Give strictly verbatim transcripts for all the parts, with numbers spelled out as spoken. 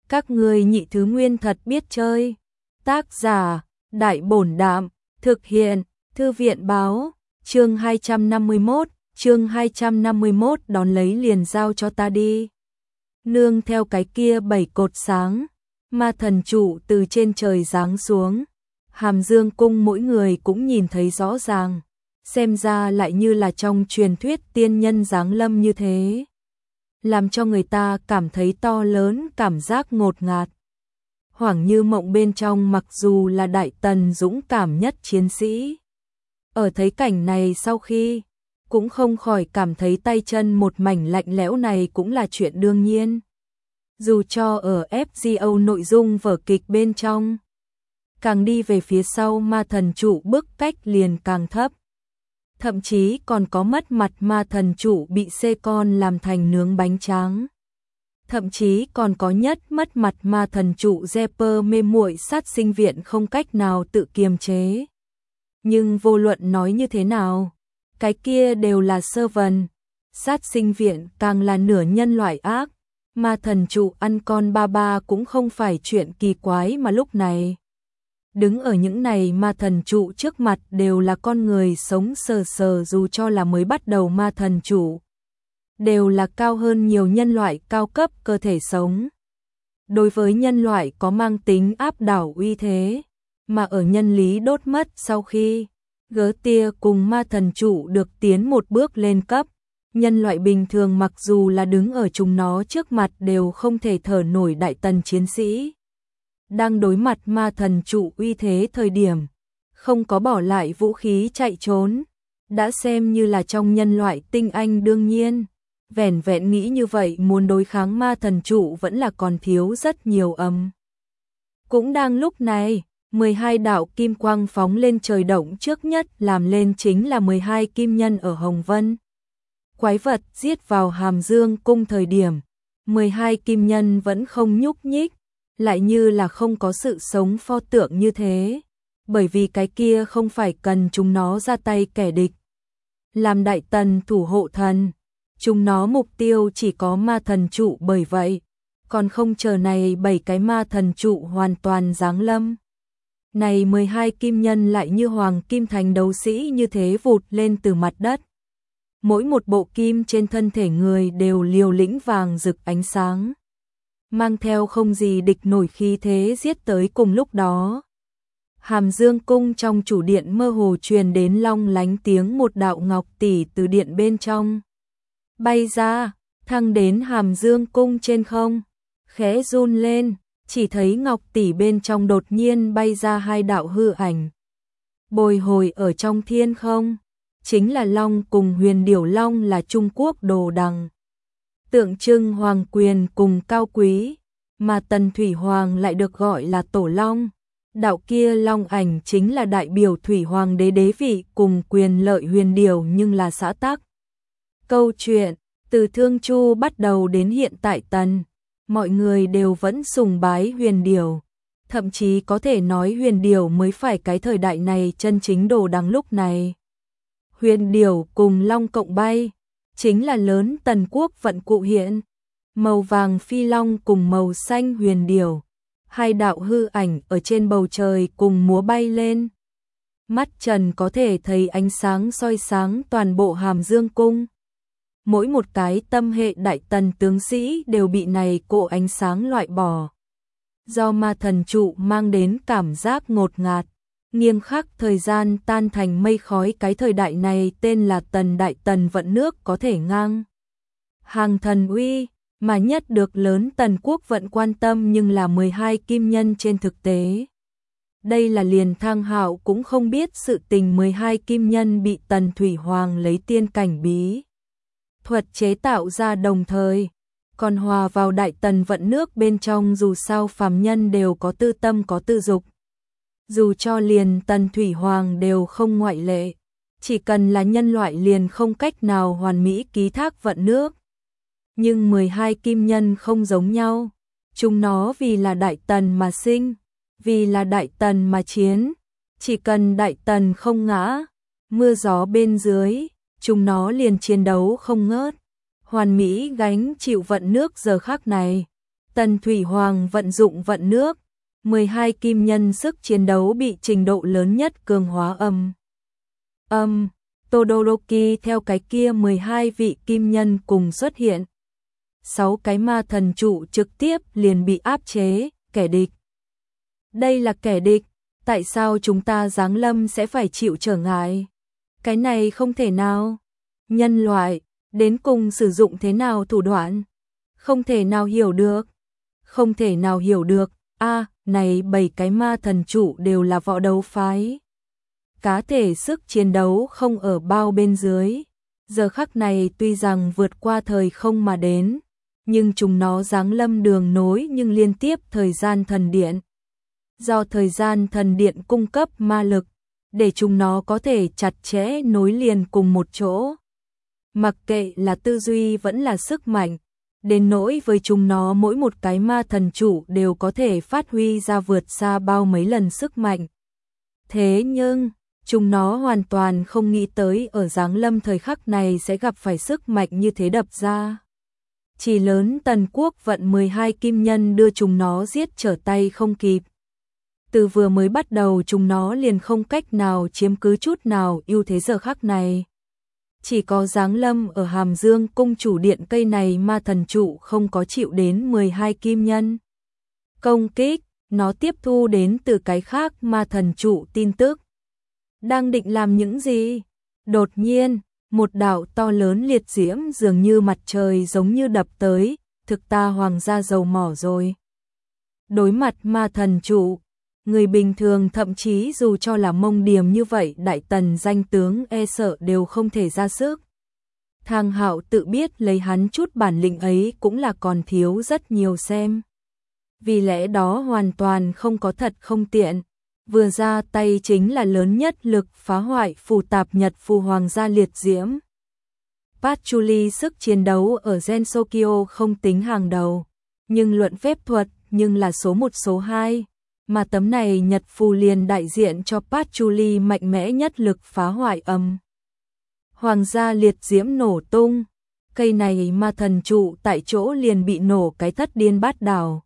Các ngươi nhị thứ nguyên thật biết chơi. Tác giả, Đại Bổn Đạm, thực hiện, Thư viện Báo, chương hai trăm năm mươi mốt, chương hai trăm năm mươi mốt đón lấy liền giao cho ta đi. Nương theo cái kia bảy cột sáng, ma thần trụ từ trên trời giáng xuống. Hàm Dương cung mỗi người cũng nhìn thấy rõ ràng, xem ra lại như là trong truyền thuyết tiên nhân giáng lâm như thế, làm cho người ta cảm thấy to lớn, cảm giác ngột ngạt. Hoảng như mộng bên trong, mặc dù là đại tần dũng cảm nhất chiến sĩ, ở thấy cảnh này sau khi, cũng không khỏi cảm thấy tay chân một mảnh lạnh lẽo, này cũng là chuyện đương nhiên. Dù cho ở ép giê o nội dung vở kịch bên trong, càng đi về phía sau ma thần trụ bức cách liền càng thấp. Thậm chí còn có mất mặt ma thần trụ bị xê con làm thành nướng bánh tráng. Thậm chí còn có nhất mất mặt ma thần trụ Zepper mê muội sát sinh viện không cách nào tự kiềm chế. Nhưng vô luận nói như thế nào, cái kia đều là sơ vần. Sát sinh viện càng là nửa nhân loại ác, ma thần trụ ăn con ba ba cũng không phải chuyện kỳ quái, mà lúc này đứng ở những này ma thần trụ trước mặt đều là con người sống sờ sờ, dù cho là mới bắt đầu ma thần trụ, đều là cao hơn nhiều nhân loại cao cấp cơ thể sống. Đối với nhân loại có mang tính áp đảo uy thế, mà ở nhân lý đốt mất sau khi gớ tia cùng ma thần trụ được tiến một bước lên cấp, nhân loại bình thường mặc dù là đứng ở chúng nó trước mặt đều không thể thở nổi. Đại tần chiến sĩ đang đối mặt ma thần trụ uy thế thời điểm, không có bỏ lại vũ khí chạy trốn, đã xem như là trong nhân loại tinh anh. Đương nhiên, vẻn vẹn nghĩ như vậy muốn đối kháng ma thần trụ vẫn là còn thiếu rất nhiều ấm. Cũng đang lúc này, mười hai đạo kim quang phóng lên trời, động trước nhất làm lên chính là mười hai kim nhân ở Hồng Vân. Quái vật giết vào Hàm Dương cung thời điểm, mười hai kim nhân vẫn không nhúc nhích, lại như là không có sự sống pho tượng như thế, bởi vì cái kia không phải cần chúng nó ra tay kẻ địch. Làm đại tần thủ hộ thần, chúng nó mục tiêu chỉ có ma thần trụ, bởi vậy còn không chờ này bảy cái ma thần trụ hoàn toàn giáng lâm. Này mười hai kim nhân lại như hoàng kim thành đấu sĩ như thế vụt lên từ mặt đất. Mỗi một bộ kim trên thân thể người đều liều lĩnh vàng rực ánh sáng, mang theo không gì địch nổi khí thế giết tới. Cùng lúc đó, Hàm Dương cung trong chủ điện mơ hồ truyền đến long lánh tiếng một đạo ngọc tỷ từ điện bên trong bay ra, thăng đến Hàm Dương cung trên không, khẽ run lên, chỉ thấy ngọc tỷ bên trong đột nhiên bay ra hai đạo hư ảnh, bồi hồi ở trong thiên không, chính là long cùng huyền điểu. Long là Trung Quốc đồ đằng, tượng trưng hoàng quyền cùng cao quý, mà Tần Thủy Hoàng lại được gọi là Tổ Long. Đạo kia long ảnh chính là đại biểu Thủy Hoàng đế đế vị cùng quyền lợi. Huyền điểu nhưng là xã tắc. Câu chuyện từ Thương Chu bắt đầu đến hiện tại Tần, mọi người đều vẫn sùng bái huyền điểu, thậm chí có thể nói huyền điểu mới phải cái thời đại này chân chính đồ đằng. Lúc này, huyền điểu cùng long cộng bay, chính là lớn Tần quốc vận cụ hiện. Màu vàng phi long cùng màu xanh huyền điểu, hai đạo hư ảnh ở trên bầu trời cùng múa bay lên. Mắt trần có thể thấy ánh sáng soi sáng toàn bộ Hàm Dương cung. Mỗi một cái tâm hệ đại tần tướng sĩ đều bị này cỗ ánh sáng loại bỏ. Do ma thần trụ mang đến cảm giác ngột ngạt, nghiêng khắc thời gian tan thành mây khói. Cái thời đại này tên là Tần. Đại tần vận nước có thể ngang hàng thần uy, mà nhất được lớn Tần quốc vận quan tâm nhưng là mười hai kim nhân. Trên thực tế, đây là liền Thang Hạo cũng không biết sự tình. Mười hai kim nhân bị Tần Thủy Hoàng lấy tiên cảnh bí thuật chế tạo ra, đồng thời còn hòa vào đại tần vận nước bên trong. Dù sao phàm nhân đều có tư tâm có tư dục, dù cho liền Tần Thủy Hoàng đều không ngoại lệ, chỉ cần là nhân loại liền không cách nào hoàn mỹ ký thác vận nước. Nhưng mười hai kim nhân không giống nhau, chúng nó vì là đại tần mà sinh, vì là đại tần mà chiến, chỉ cần đại tần không ngã, mưa gió bên dưới, chúng nó liền chiến đấu không ngớt, hoàn mỹ gánh chịu vận nước. Giờ khắc này, Tần Thủy Hoàng vận dụng vận nước, mười hai kim nhân sức chiến đấu bị trình độ lớn nhất cường hóa âm. Âm, Todoroki theo cái kia mười hai vị kim nhân cùng xuất hiện. sáu cái ma thần trụ trực tiếp liền bị áp chế, kẻ địch. Đây là kẻ địch, tại sao chúng ta giáng lâm sẽ phải chịu trở ngại? Cái này không thể nào. Nhân loại, đến cùng sử dụng thế nào thủ đoạn? Không thể nào hiểu được. Không thể nào hiểu được, a à, này bảy cái ma thần trụ đều là võ đấu phái. Cá thể sức chiến đấu không ở bao bên dưới. Giờ khắc này tuy rằng vượt qua thời không mà đến, nhưng chúng nó giáng lâm đường nối nhưng liên tiếp thời gian thần điện. Do thời gian thần điện cung cấp ma lực, để chúng nó có thể chặt chẽ nối liền cùng một chỗ. Mặc kệ là tư duy vẫn là sức mạnh, đến nỗi với chúng nó mỗi một cái ma thần trụ đều có thể phát huy ra vượt xa bao mấy lần sức mạnh. Thế nhưng, chúng nó hoàn toàn không nghĩ tới ở giáng lâm thời khắc này sẽ gặp phải sức mạnh như thế đập ra. Chỉ lớn Tần Quốc vận mười hai kim nhân đưa chúng nó giết trở tay không kịp. Từ vừa mới bắt đầu chúng nó liền không cách nào chiếm cứ chút nào ưu thế giờ khắc này. Chỉ có giáng lâm ở Hàm Dương cung chủ điện cây này ma thần trụ không có chịu đến mười hai kim nhân công kích, nó tiếp thu đến từ cái khác ma thần trụ tin tức. Đang định làm những gì? Đột nhiên, một đạo to lớn liệt diễm dường như mặt trời giống như đập tới, thực ta hoàng gia dầu mỏ rồi. Đối mặt ma thần trụ, người bình thường thậm chí dù cho là Mông Điềm như vậy đại tần danh tướng e sợ đều không thể ra sức. Thang Hạo tự biết lấy hắn chút bản lĩnh ấy cũng là còn thiếu rất nhiều xem. Vì lẽ đó hoàn toàn không có thật không tiện. Vừa ra tay chính là lớn nhất lực phá hoại phù tạp nhật phù hoàng gia liệt diễm. Patchouli sức chiến đấu ở Gensokyo không tính hàng đầu, nhưng luận phép thuật nhưng là số một số hai. Mà tấm này nhật phù liền đại diện cho Patchouli mạnh mẽ nhất lực phá hoại âm. Hoàng gia liệt diễm nổ tung, cây này ma thần trụ tại chỗ liền bị nổ cái thất điên bát đảo.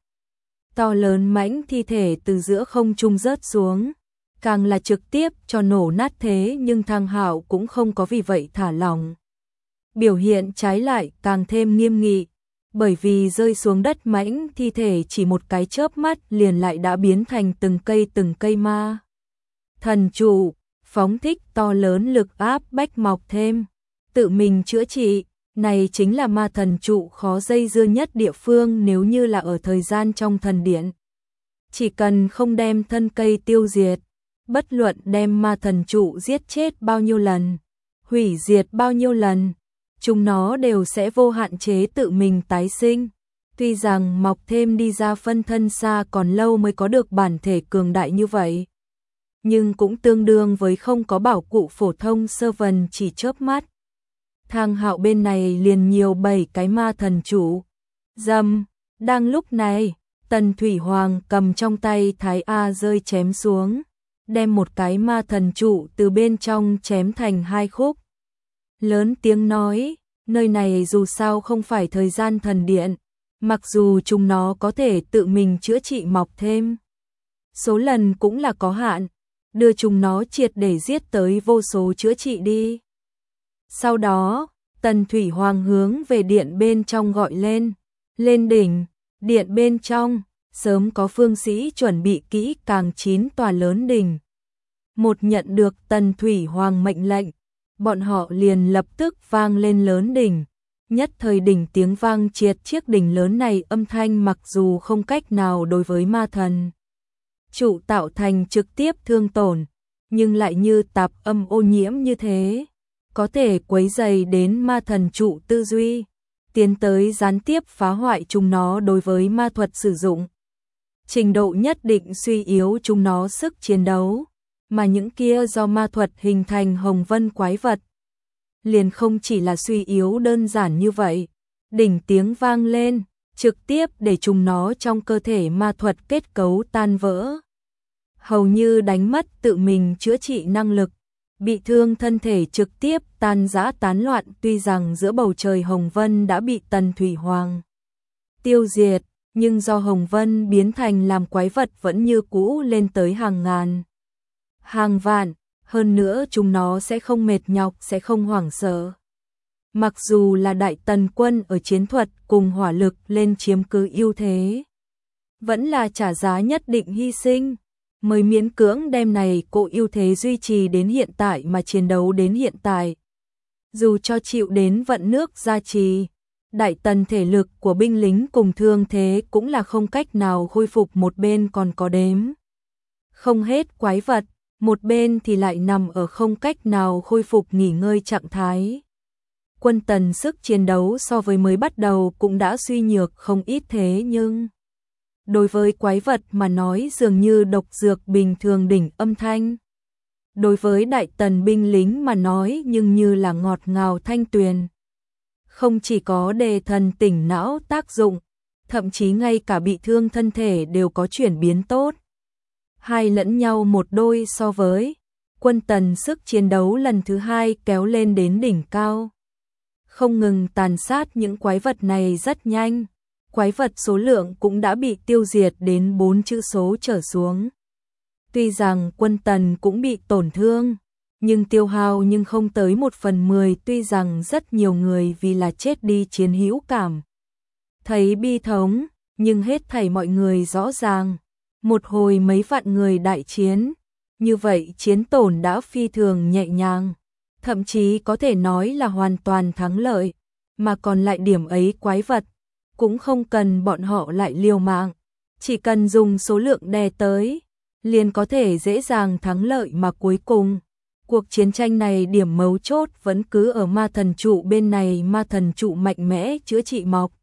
To lớn mãnh thi thể từ giữa không trung rớt xuống, càng là trực tiếp cho nổ nát thế nhưng Thang Hạo cũng không có vì vậy thả lỏng. Biểu hiện trái lại càng thêm nghiêm nghị, bởi vì rơi xuống đất mãnh thi thể chỉ một cái chớp mắt liền lại đã biến thành từng cây từng cây ma thần trụ, phóng thích to lớn lực áp bách mọc thêm, tự mình chữa trị. Này chính là ma thần trụ khó dây dưa nhất địa phương nếu như là ở thời gian trong thần điện. Chỉ cần không đem thân cây tiêu diệt, bất luận đem ma thần trụ giết chết bao nhiêu lần, hủy diệt bao nhiêu lần, chúng nó đều sẽ vô hạn chế tự mình tái sinh. Tuy rằng mọc thêm đi ra phân thân xa còn lâu mới có được bản thể cường đại như vậy, nhưng cũng tương đương với không có bảo cụ phổ thông sơ vần chỉ chớp mắt. Thang Hạo bên này liền nhiều bảy cái ma thần trụ. Dầm, đang lúc này, Tần Thủy Hoàng cầm trong tay Thái A rơi chém xuống, đem một cái ma thần trụ từ bên trong chém thành hai khúc. Lớn tiếng nói, nơi này dù sao không phải thời gian thần điện, mặc dù chúng nó có thể tự mình chữa trị mọc thêm. Số lần cũng là có hạn, đưa chúng nó triệt để giết tới vô số chữa trị đi. Sau đó, Tần Thủy Hoàng hướng về điện bên trong gọi lên, lên đỉnh, điện bên trong, sớm có phương sĩ chuẩn bị kỹ càng chín tòa lớn đỉnh. Một nhận được Tần Thủy Hoàng mệnh lệnh, bọn họ liền lập tức vang lên lớn đỉnh, nhất thời đỉnh tiếng vang triệt chiếc đỉnh lớn này âm thanh mặc dù không cách nào đối với ma thần trụ tạo thành trực tiếp thương tổn, nhưng lại như tạp âm ô nhiễm như thế, có thể quấy rầy đến ma thần trụ tư duy, tiến tới gián tiếp phá hoại chúng nó đối với ma thuật sử dụng. Trình độ nhất định suy yếu chúng nó sức chiến đấu, mà những kia do ma thuật hình thành hồng vân quái vật. Liền không chỉ là suy yếu đơn giản như vậy, đỉnh tiếng vang lên, trực tiếp để chúng nó trong cơ thể ma thuật kết cấu tan vỡ. Hầu như đánh mất tự mình chữa trị năng lực, bị thương thân thể trực tiếp tan rã tán loạn. Tuy rằng giữa bầu trời hồng vân đã bị Tần Thủy Hoàng tiêu diệt, nhưng do Hồng Vân biến thành làm quái vật vẫn như cũ lên tới hàng ngàn, hàng vạn, hơn nữa chúng nó sẽ không mệt nhọc, sẽ không hoảng sợ. Mặc dù là Đại Tần quân ở chiến thuật cùng hỏa lực lên chiếm cứ ưu thế, vẫn là trả giá nhất định hy sinh, mới miễn cưỡng đem này cỗ ưu thế duy trì đến hiện tại mà chiến đấu đến hiện tại. Dù cho chịu đến vận nước gia trì, Đại Tần thể lực của binh lính cùng thương thế cũng là không cách nào khôi phục, một bên còn có đếm không hết quái vật, một bên thì lại nằm ở không cách nào khôi phục nghỉ ngơi trạng thái. Quân Tần sức chiến đấu so với mới bắt đầu cũng đã suy nhược không ít, thế nhưng đối với quái vật mà nói dường như độc dược bình thường đỉnh âm thanh. Đối với Đại Tần binh lính mà nói nhưng như là ngọt ngào thanh tuyền. Không chỉ có đề thần tỉnh não tác dụng, thậm chí ngay cả bị thương thân thể đều có chuyển biến tốt. Hai lẫn nhau một đôi so với, Quân Tần sức chiến đấu lần thứ hai kéo lên đến đỉnh cao. Không ngừng tàn sát những quái vật này rất nhanh, quái vật số lượng cũng đã bị tiêu diệt đến bốn chữ số trở xuống. Tuy rằng Quân Tần cũng bị tổn thương, nhưng tiêu hao nhưng không tới một phần mười, tuy rằng rất nhiều người vì là chết đi chiến hữu cảm thấy bi thống, nhưng hết thảy mọi người rõ ràng, một hồi mấy vạn người đại chiến, như vậy chiến tổn đã phi thường nhẹ nhàng, thậm chí có thể nói là hoàn toàn thắng lợi, mà còn lại điểm ấy quái vật, cũng không cần bọn họ lại liều mạng, chỉ cần dùng số lượng đè tới, liền có thể dễ dàng thắng lợi. Mà cuối cùng, cuộc chiến tranh này điểm mấu chốt vẫn cứ ở ma thần trụ bên này. Ma thần trụ mạnh mẽ chữa trị mọc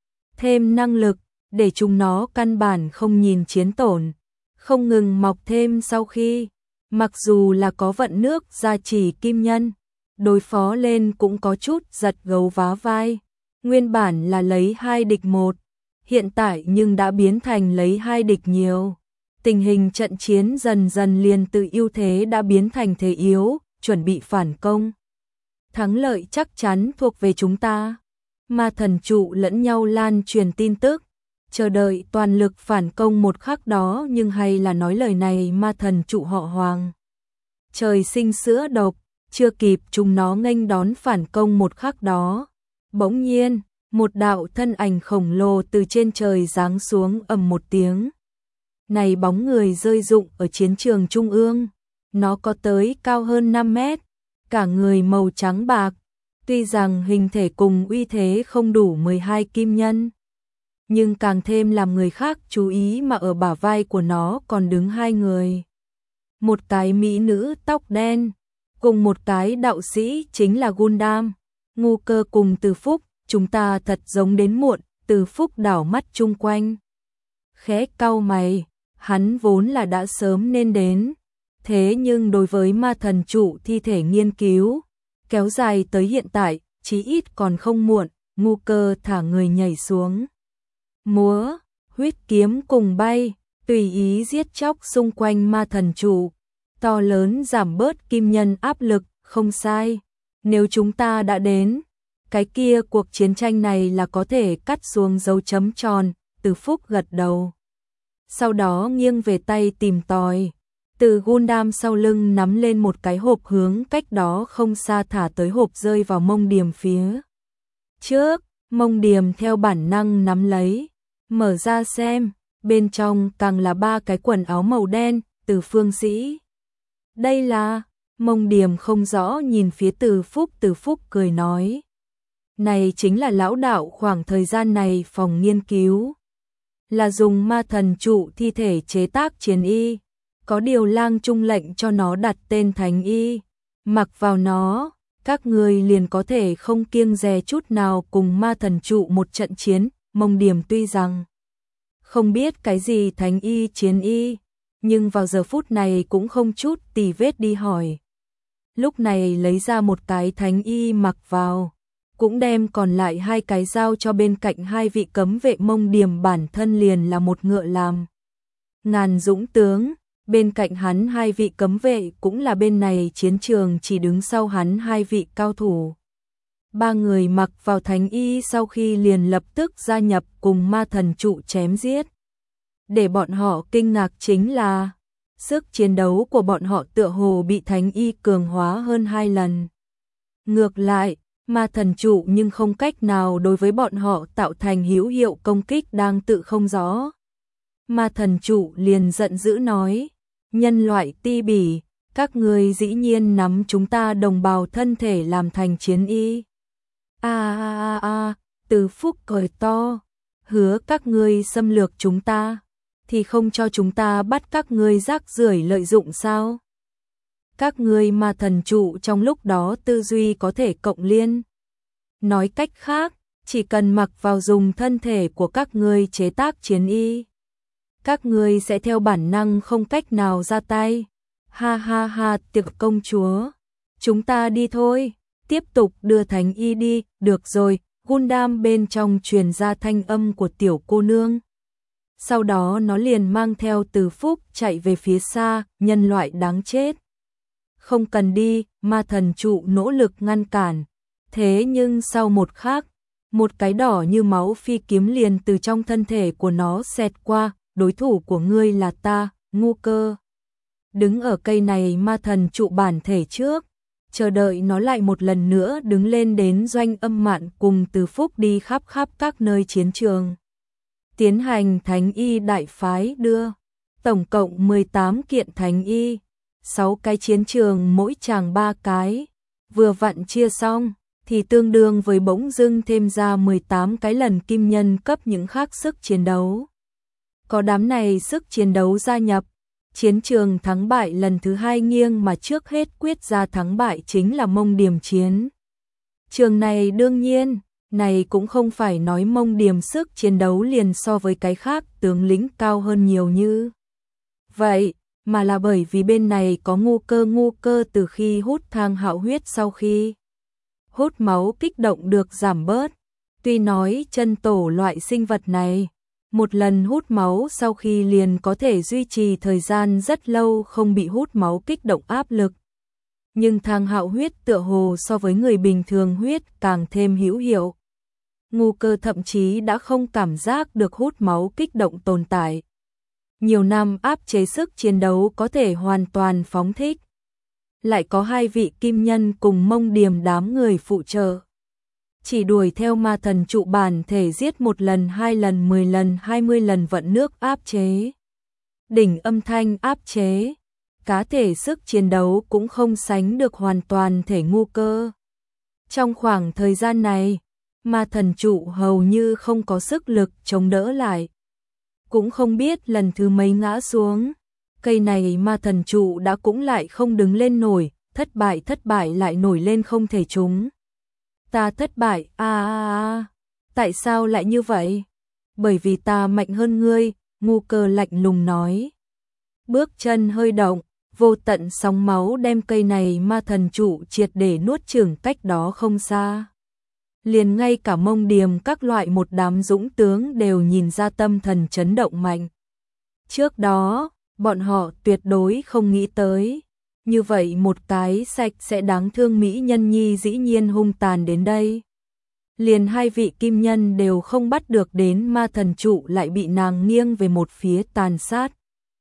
thêm năng lực, để chúng nó căn bản không nhìn chiến tổn, không ngừng mọc thêm. Sau khi, mặc dù là có vận nước gia trì kim nhân, đối phó lên cũng có chút giật gấu vá vai. Nguyên bản là lấy hai địch một, hiện tại nhưng đã biến thành lấy hai địch nhiều. Tình hình trận chiến dần dần liền từ ưu thế đã biến thành thế yếu, chuẩn bị phản công. Thắng lợi chắc chắn thuộc về chúng ta. Ma thần trụ lẫn nhau lan truyền tin tức, chờ đợi toàn lực phản công một khắc đó, nhưng hay là nói lời này ma thần trụ họ Hoàng. Trời sinh sữa độc, chưa kịp chúng nó nghênh đón phản công một khắc đó. Bỗng nhiên, một đạo thân ảnh khổng lồ từ trên trời giáng xuống, ầm một tiếng. Này bóng người rơi rụng ở chiến trường trung ương, nó có tới cao hơn năm mét, cả người màu trắng bạc, tuy rằng hình thể cùng uy thế không đủ mười hai kim nhân, nhưng càng thêm làm người khác chú ý mà ở bả vai của nó còn đứng hai người. Một cái mỹ nữ tóc đen, cùng một cái đạo sĩ chính là Gundam, Ngu Cơ cùng Từ Phúc. Chúng ta thật giống đến muộn. Từ Phúc đảo mắt chung quanh, khẽ cau mày, hắn vốn là đã sớm nên đến, thế nhưng đối với ma thần trụ thi thể nghiên cứu, kéo dài tới hiện tại, chí ít còn không muộn. Ngu Cơ thả người nhảy xuống, múa, huyết kiếm cùng bay, tùy ý giết chóc xung quanh ma thần trụ, to lớn giảm bớt kim nhân áp lực. Không sai, nếu chúng ta đã đến, cái kia cuộc chiến tranh này là có thể cắt xuống dấu chấm tròn. Từ Phúc gật đầu, sau đó nghiêng về tay tìm tòi, từ Gundam sau lưng nắm lên một cái hộp hướng cách đó không xa thả tới. Hộp rơi vào Mông Điềm phía trước, Mông Điềm theo bản năng nắm lấy, mở ra xem, bên trong càng là ba cái quần áo màu đen. Từ Phương Sĩ, đây là... Mông Điềm không rõ nhìn phía Từ Phúc. Từ Phúc cười nói, này chính là lão đạo khoảng thời gian này phòng nghiên cứu, là dùng ma thần trụ thi thể chế tác chiến y, có điều Lang Trung lệnh cho nó đặt tên Thánh Y, mặc vào nó, các người liền có thể không kiêng dè chút nào cùng ma thần trụ một trận chiến. Mông Điềm tuy rằng không biết cái gì Thánh Y chiến y, nhưng vào giờ phút này cũng không chút tì vết đi hỏi. Lúc này lấy ra một cái Thánh Y mặc vào, cũng đem còn lại hai cái giao cho bên cạnh hai vị cấm vệ. Mông Điềm bản thân liền là một ngựa làm ngàn dũng tướng, bên cạnh hắn hai vị cấm vệ cũng là bên này chiến trường chỉ đứng sau hắn hai vị cao thủ. Ba người mặc vào thánh y sau khi liền lập tức gia nhập cùng ma thần trụ chém giết. Để bọn họ kinh ngạc chính là sức chiến đấu của bọn họ tựa hồ bị thánh y cường hóa hơn hai lần. Ngược lại, ma thần trụ nhưng không cách nào đối với bọn họ tạo thành hữu hiệu công kích đang tự không rõ. Ma thần trụ liền giận dữ nói, nhân loại ti bỉ, các ngươi dĩ nhiên nắm chúng ta đồng bào thân thể làm thành chiến y. A a a a, Từ Phúc cười to, hứa các ngươi xâm lược chúng ta, thì không cho chúng ta bắt các ngươi rác rưởi lợi dụng sao? Các ngươi ma thần trụ trong lúc đó tư duy có thể cộng liên. Nói cách khác, chỉ cần mặc vào dùng thân thể của các ngươi chế tác chiến y, các ngươi sẽ theo bản năng không cách nào ra tay. Ha ha ha, Tiệc công chúa, chúng ta đi thôi, tiếp tục đưa thánh y đi, được rồi. Gundam bên trong truyền ra thanh âm của tiểu cô nương. Sau đó nó liền mang theo Từ Phúc chạy về phía xa, nhân loại đáng chết. Không cần đi, ma thần trụ nỗ lực ngăn cản. Thế nhưng sau một khắc, một cái đỏ như máu phi kiếm liền từ trong thân thể của nó xẹt qua, đối thủ của ngươi là ta, ngu cơ. Đứng ở cây này ma thần trụ bản thể trước, chờ đợi nó lại một lần nữa đứng lên đến doanh âm mạn cùng Từ Phúc đi khắp khắp các nơi chiến trường. Tiến hành thánh y đại phái đưa, tổng cộng mười tám kiện thánh y, sáu cái chiến trường mỗi chàng ba cái, vừa vặn chia xong, thì tương đương với bỗng dưng thêm ra mười tám cái lần kim nhân cấp những khác sức chiến đấu. Có đám này sức chiến đấu gia nhập, chiến trường thắng bại lần thứ hai nghiêng mà trước hết quyết ra thắng bại chính là Mông Điểm chiến. Trường này đương nhiên, này cũng không phải nói Mông Điểm sức chiến đấu liền so với cái khác tướng lĩnh cao hơn nhiều như vậy, mà là bởi vì bên này có ngu cơ ngu cơ từ khi hút thang hạo huyết sau khi hút máu kích động được giảm bớt. Tuy nói chân tổ loại sinh vật này, một lần hút máu sau khi liền có thể duy trì thời gian rất lâu không bị hút máu kích động áp lực. Nhưng thang hạo huyết tựa hồ so với người bình thường huyết càng thêm hữu hiệu. Ngu cơ thậm chí đã không cảm giác được hút máu kích động tồn tại. Nhiều năm áp chế sức chiến đấu có thể hoàn toàn phóng thích. Lại có hai vị kim nhân cùng Mông Điểm đám người phụ trợ. Chỉ đuổi theo ma thần trụ bản thể giết một lần, hai lần, mười lần, hai mươi lần vận nước áp chế. Đỉnh âm thanh áp chế. Cá thể sức chiến đấu cũng không sánh được hoàn toàn thể ngu cơ. Trong khoảng thời gian này, ma thần trụ hầu như không có sức lực chống đỡ lại. Cũng không biết lần thứ mấy ngã xuống. Cây này ma thần trụ đã cũng lại không đứng lên nổi, thất bại thất bại lại nổi lên không thể trúng. Ta thất bại, a a a, tại sao lại như vậy? Bởi vì ta mạnh hơn ngươi, ngu cơ lạnh lùng nói. Bước chân hơi động, vô tận sóng máu đem cây này ma thần trụ triệt để nuốt chửng cách đó không xa. Liền ngay cả Mông Điểm các loại một đám dũng tướng đều nhìn ra tâm thần chấn động mạnh. Trước đó, bọn họ tuyệt đối không nghĩ tới. Như vậy một cái sạch sẽ đáng thương mỹ nhân nhi dĩ nhiên hung tàn đến đây. Liền hai vị kim nhân đều không bắt được đến ma thần trụ lại bị nàng nghiêng về một phía tàn sát.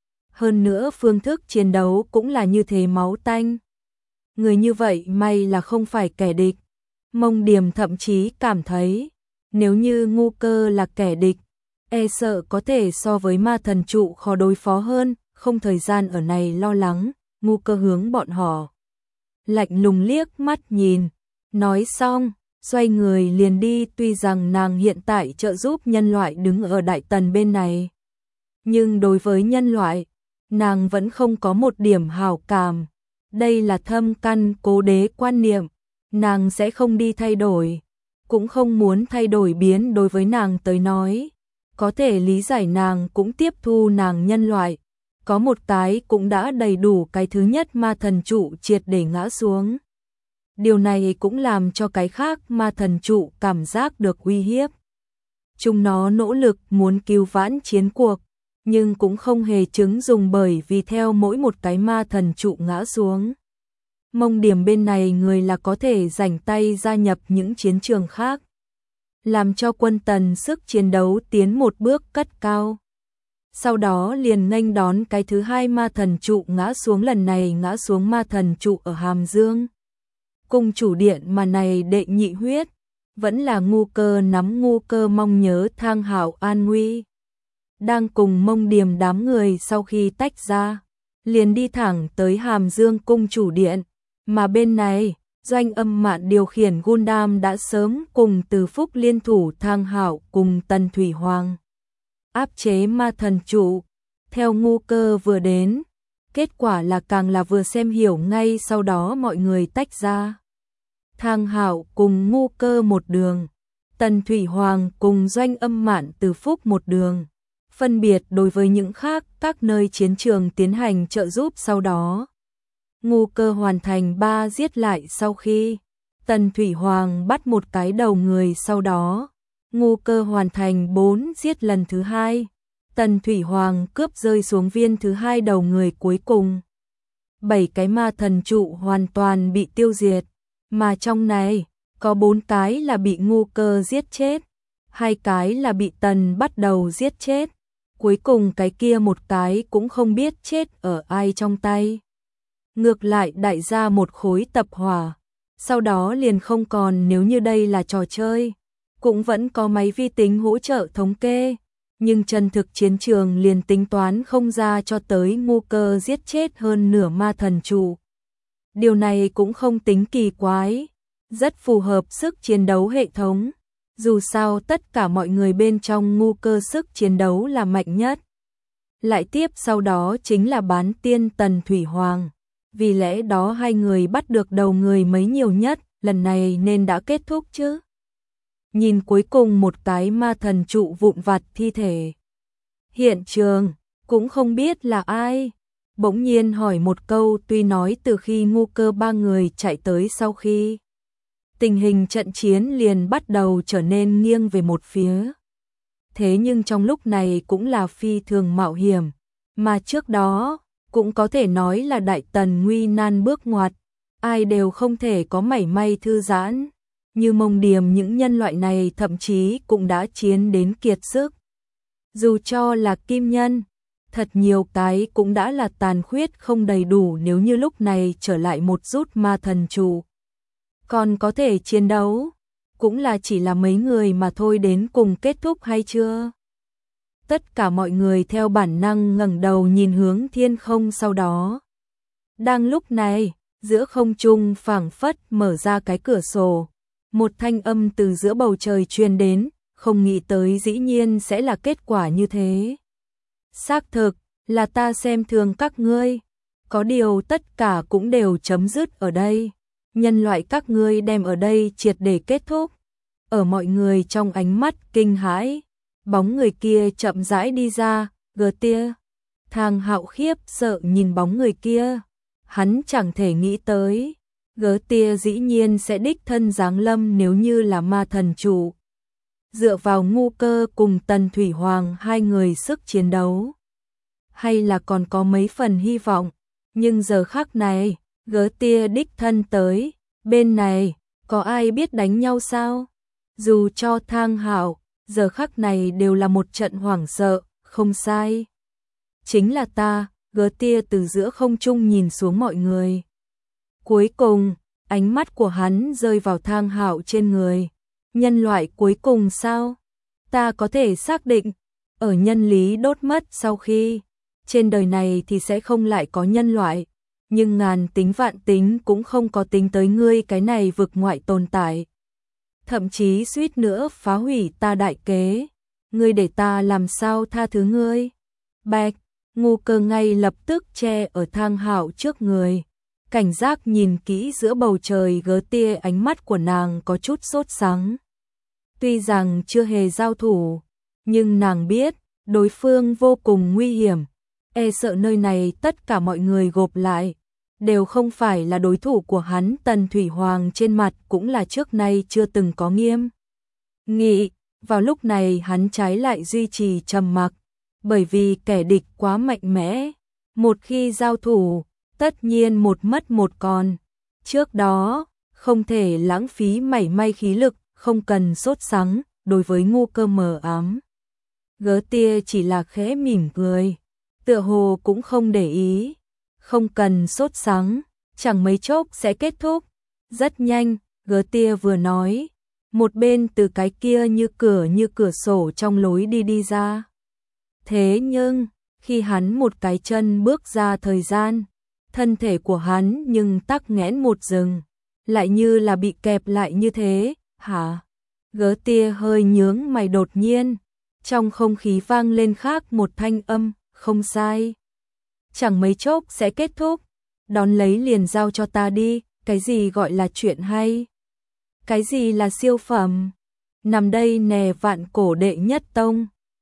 Hơn nữa phương thức chiến đấu cũng là như thế máu tanh. Người như vậy may là không phải kẻ địch. Mông Điểm thậm chí cảm thấy, nếu như ngu cơ là kẻ địch, e sợ có thể so với ma thần trụ khó đối phó hơn, không thời gian ở này lo lắng. Ngu cơ hướng bọn họ lạnh lùng liếc mắt nhìn, nói xong, xoay người liền đi. Tuy rằng nàng hiện tại trợ giúp nhân loại đứng ở Đại Tần bên này, nhưng đối với nhân loại, nàng vẫn không có một điểm hảo cảm. Đây là thâm căn cố đế quan niệm, nàng sẽ không đi thay đổi, cũng không muốn thay đổi biến. Đối với nàng tới nói, có thể lý giải nàng cũng tiếp thu nàng nhân loại. Có một cái cũng đã đầy đủ. Cái thứ nhất ma thần trụ triệt để ngã xuống. Điều này cũng làm cho cái khác ma thần trụ cảm giác được uy hiếp. Chúng nó nỗ lực muốn cứu vãn chiến cuộc, nhưng cũng không hề chứng dùng bởi vì theo mỗi một cái ma thần trụ ngã xuống, Mông Điểm bên này người là có thể rảnh tay gia nhập những chiến trường khác, làm cho quân Tần sức chiến đấu tiến một bước cất cao. Sau đó liền nghênh đón cái thứ hai ma thần trụ ngã xuống, lần này ngã xuống ma thần trụ ở Hàm Dương. Cung chủ điện mà này đệ nhị huyết, vẫn là Ngu Cơ nắm Ngu Cơ mong nhớ Thang Hạo an nguy. Đang cùng Mông Điểm đám người sau khi tách ra, liền đi thẳng tới Hàm Dương cung chủ điện, mà bên này, Doanh Âm Mạn điều khiển Gundam đã sớm cùng Từ Phúc liên thủ Thang Hạo cùng Tần Thủy Hoàng áp chế ma thần trụ. Theo Ngu Cơ vừa đến, kết quả là càng là vừa xem hiểu ngay, sau đó mọi người tách ra. Thang Hạo cùng Ngu Cơ một đường, Tần Thủy Hoàng cùng Doanh Âm Mạn Từ Phúc một đường, phân biệt đối với những khác các nơi chiến trường tiến hành trợ giúp. Sau đó Ngu Cơ hoàn thành ba giết lại sau khi Tần Thủy Hoàng bắt một cái đầu người, sau đó Ngu Cơ hoàn thành bốn giết lần thứ hai, Tần Thủy Hoàng cướp rơi xuống viên thứ hai đầu người cuối cùng. Bảy cái ma thần trụ hoàn toàn bị tiêu diệt, mà trong này có bốn cái là bị Ngu Cơ giết chết, hai cái là bị Tần bắt đầu giết chết, cuối cùng cái kia một cái cũng không biết chết ở ai trong tay. Ngược lại đại ra một khối tập hỏa, sau đó liền không còn. Nếu như đây là trò chơi, cũng vẫn có máy vi tính hỗ trợ thống kê, nhưng chân thực chiến trường liền tính toán không ra cho tới Ngu Cơ giết chết hơn nửa ma thần trụ. Điều này cũng không tính kỳ quái, rất phù hợp sức chiến đấu hệ thống. Dù sao tất cả mọi người bên trong Ngu Cơ sức chiến đấu là mạnh nhất. Lại tiếp sau đó chính là bán tiên Tần Thủy Hoàng. Vì lẽ đó hai người bắt được đầu người mấy nhiều nhất, lần này nên đã kết thúc chứ. Nhìn cuối cùng một cái ma thần trụ vụn vặt thi thể. Hiện trường, cũng không biết là ai. Bỗng nhiên hỏi một câu, tuy nói từ khi Ngu Cơ ba người chạy tới sau khi tình hình trận chiến liền bắt đầu trở nên nghiêng về một phía. Thế nhưng trong lúc này cũng là phi thường mạo hiểm, mà trước đó cũng có thể nói là đại tần nguy nan bước ngoặt, ai đều không thể có mảy may thư giãn. Như Mông Điểm những nhân loại này thậm chí cũng đã chiến đến kiệt sức. Dù cho là kim nhân, thật nhiều cái cũng đã là tàn khuyết không đầy đủ, nếu như lúc này trở lại một rút ma thần trụ còn có thể chiến đấu, cũng là chỉ là mấy người mà thôi. Đến cùng kết thúc hay chưa? Tất cả mọi người theo bản năng ngẩng đầu nhìn hướng thiên không, sau đó đang lúc này, giữa không trung phảng phất mở ra cái cửa sổ, một thanh âm từ giữa bầu trời truyền đến, không nghĩ tới dĩ nhiên sẽ là kết quả như thế. Xác thực, là ta xem thường các ngươi, có điều tất cả cũng đều chấm dứt ở đây. Nhân loại các ngươi đem ở đây triệt để kết thúc. Ở mọi người trong ánh mắt kinh hãi, bóng người kia chậm rãi đi ra, gờ tia. Thang Hạo khiếp sợ nhìn bóng người kia, hắn chẳng thể nghĩ tới, gờ tia dĩ nhiên sẽ đích thân giáng lâm nếu như là ma thần trụ. Dựa vào Ngu Cơ cùng Tần Thủy Hoàng hai người sức chiến đấu, hay là còn có mấy phần hy vọng, nhưng giờ khắc này, gỡ tia đích thân tới, bên này, có ai biết đánh nhau sao? Dù cho Thang Hạo, giờ khắc này đều là một trận hoảng sợ, không sai. Chính là ta, gỡ tia từ giữa không trung nhìn xuống mọi người. Cuối cùng, ánh mắt của hắn rơi vào Thang Hạo trên người. Nhân loại cuối cùng sao? Ta có thể xác định, ở nhân lý đốt mất sau khi, trên đời này thì sẽ không lại có nhân loại. Nhưng ngàn tính vạn tính cũng không có tính tới ngươi cái này vực ngoại tồn tại. Thậm chí suýt nữa phá hủy ta đại kế. Ngươi để ta làm sao tha thứ ngươi? Bạch, Ngu Cơ ngay lập tức che ở Thang Hạo trước người. Cảnh giác nhìn kỹ giữa bầu trời gớ tia, ánh mắt của nàng có chút sốt sắng. Tuy rằng chưa hề giao thủ, nhưng nàng biết đối phương vô cùng nguy hiểm. E sợ nơi này tất cả mọi người gộp lại đều không phải là đối thủ của hắn. Tần Thủy Hoàng trên mặt cũng là trước nay chưa từng có nghiêm nghị, vào lúc này hắn trái lại duy trì trầm mặc, bởi vì kẻ địch quá mạnh mẽ, một khi giao thủ, tất nhiên một mất một còn. Trước đó, không thể lãng phí mảy may khí lực, không cần sốt sắng, đối với ngu cơ mờ ám. Gớ tia chỉ là khẽ mỉm cười, tựa hồ cũng không để ý. Không cần sốt sắng, chẳng mấy chốc sẽ kết thúc. Rất nhanh, gớ tia vừa nói, một bên từ cái kia như cửa như cửa sổ trong lối đi đi ra. Thế nhưng, khi hắn một cái chân bước ra thời gian, thân thể của hắn nhưng tắc nghẽn một rừng, lại như là bị kẹp lại như thế, hả? Gớ tia hơi nhướng mày đột nhiên, trong không khí vang lên khác một thanh âm, không sai. Chẳng mấy chốc sẽ kết thúc, đón lấy liền giao cho ta đi, cái gì gọi là chuyện hay? Cái gì là siêu phẩm? Nằm đây nè vạn cổ đệ nhất tông.